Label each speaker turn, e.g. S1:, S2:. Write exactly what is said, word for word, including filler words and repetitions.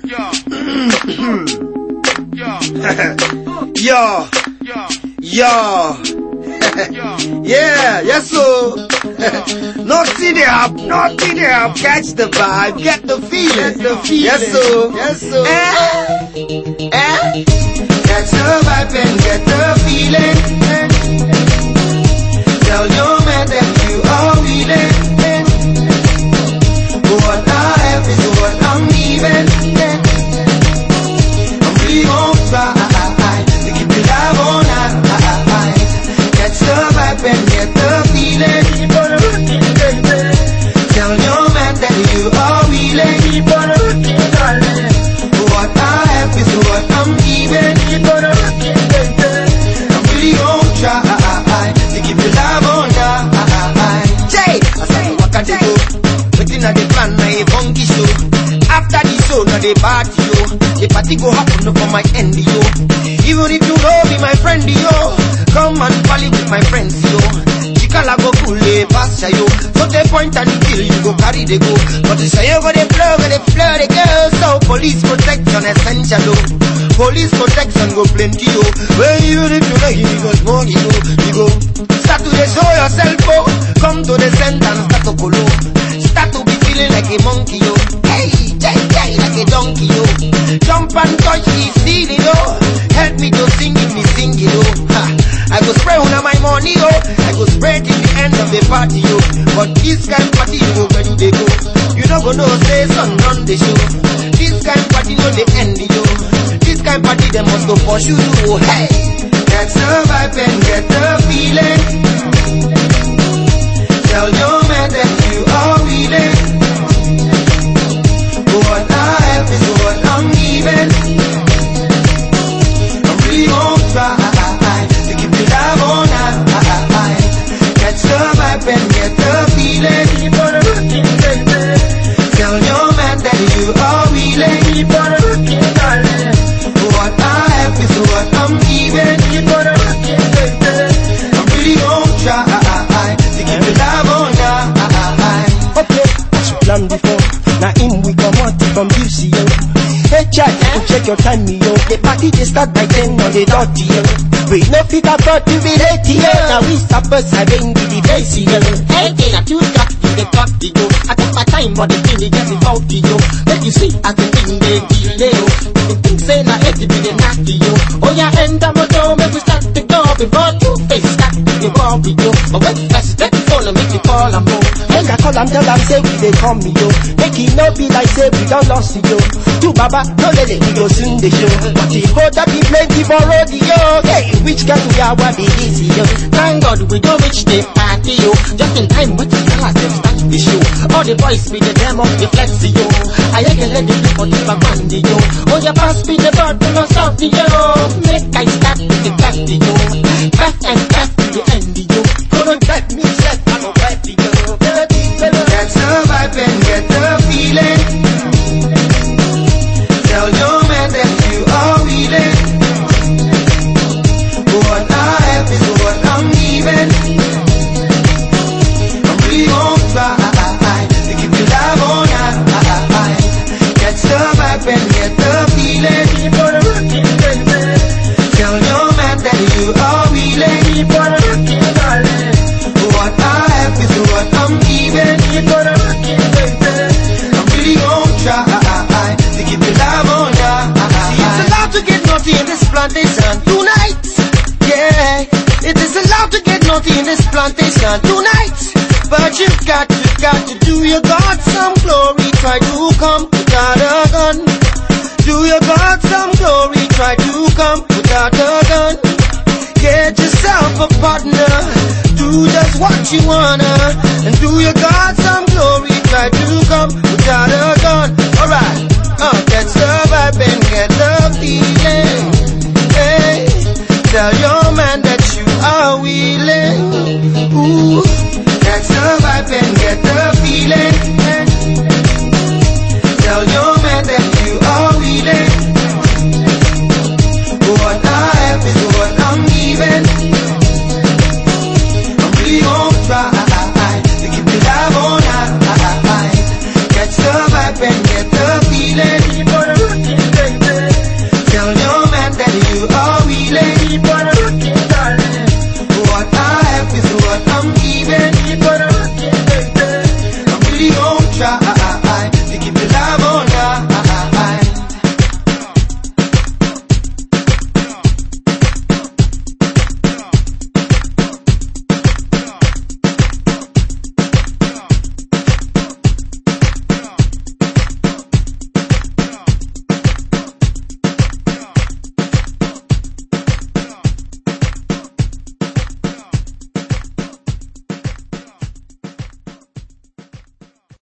S1: Yo, yo, yeah, yes, so nothing there, nothing there, catch the vibe, get the feeling, the feeling, yes, so, yes, so, eh, eh, catch the vibe and get the feeling, tell your man that you are willing, what I have is what I'm leaving, I'm really gonna try. And get the feeling. Tell your man that you are willing. What I have is what I'm giving. I'm really gonna try to keep your love on high. Jay, I said what can they go? Waiting at the plan, my funky show. After the show, now they party yo. The party go happen for my end yo. Even if you know be my friend yo. Come and party with my friends, yo. Chikala go cool, pass yo. So they point and kill, you go carry the go. But you say you go the flow, go the flow, the girl. So police protection essential, yo. Police protection go plenty, yo. Well, even if you like it, you go smoke, you go, you go. Start to show yourself, oh. Come to the center and start to follow. Start to be feeling like a monkey, yo. Hey, jay, jay, like a donkey, yo. Jump and touch the ceiling, yo. Help me to sing it, me sing it, yo. Ha. I go spray on my money, yo. I go spray till the end of the party, yo. But this kind of party, you go where do they go? You don't go no say son on the show. This kind of party, no they end, yo. This kind of party, they must go for you, yo. Hey, that's the vibe and get the feeling. Tell your man that you are willing. What I have is what I'm giving. I'm really gonna try. Catch the vibe and get the feeling. Tell your man that you are willing. What I have is what I'm giving. I'm really gonna try to keep the love on high.
S2: Okay, as you planned before. Now in we come out from U C O. Hey chat, you check your time, yo. The party they start by ten on the dot, yo. We no fit afford to be late, yo. Now we suppose I bring the base, yo.
S3: Hey, I too got to the top, yo. I took my time, but the thing they get involved, yo. Let you see, I can think they delay, yo. The thing say, now it be the nasty, yo. Oh yeah, and I'm a door, make we start to go before two faces start to the ball, yo. But when that's let me fall and make you fall, I'm home.
S2: Make I call and tell them, say we they come, yo. Make it no be like say we don't lost, yo. To Baba, no let it go soon the show. But if go that be plenty for rodeo, hey, which can we are what be easy, yo.
S3: Thank God we don't reach the party, yo. Just in time with the fellas, them start the show. All the boys be the demo, the flexi, yo. I can let the people keep a bandy, yo. Oh, you pass me the bottle of something, yo. Make I start with the party, yo. Back and back to the end, yo. Couldn't get me set, I'm a ready, yo.
S1: Catch the vibe and get the feeling. Tell your man that you are willing. What I have is what I'm giving. I'm really gonna try to keep your love on high. Catch the vibe and get the feeling. Tell your man that you are willing. What I have is what I'm giving. I'm really gonna try to keep your love on high. See, it's allowed to get naughty in this plantation tonight. Yeah, it is allowed to get naughty in this plantation tonight. But you've got, you've got to do your God some glory. Try to come without a gun. Do your God some glory. Try to come without a gun. Get yourself a partner. Do just what you wanna. And do your God some glory. Try to come without a gun.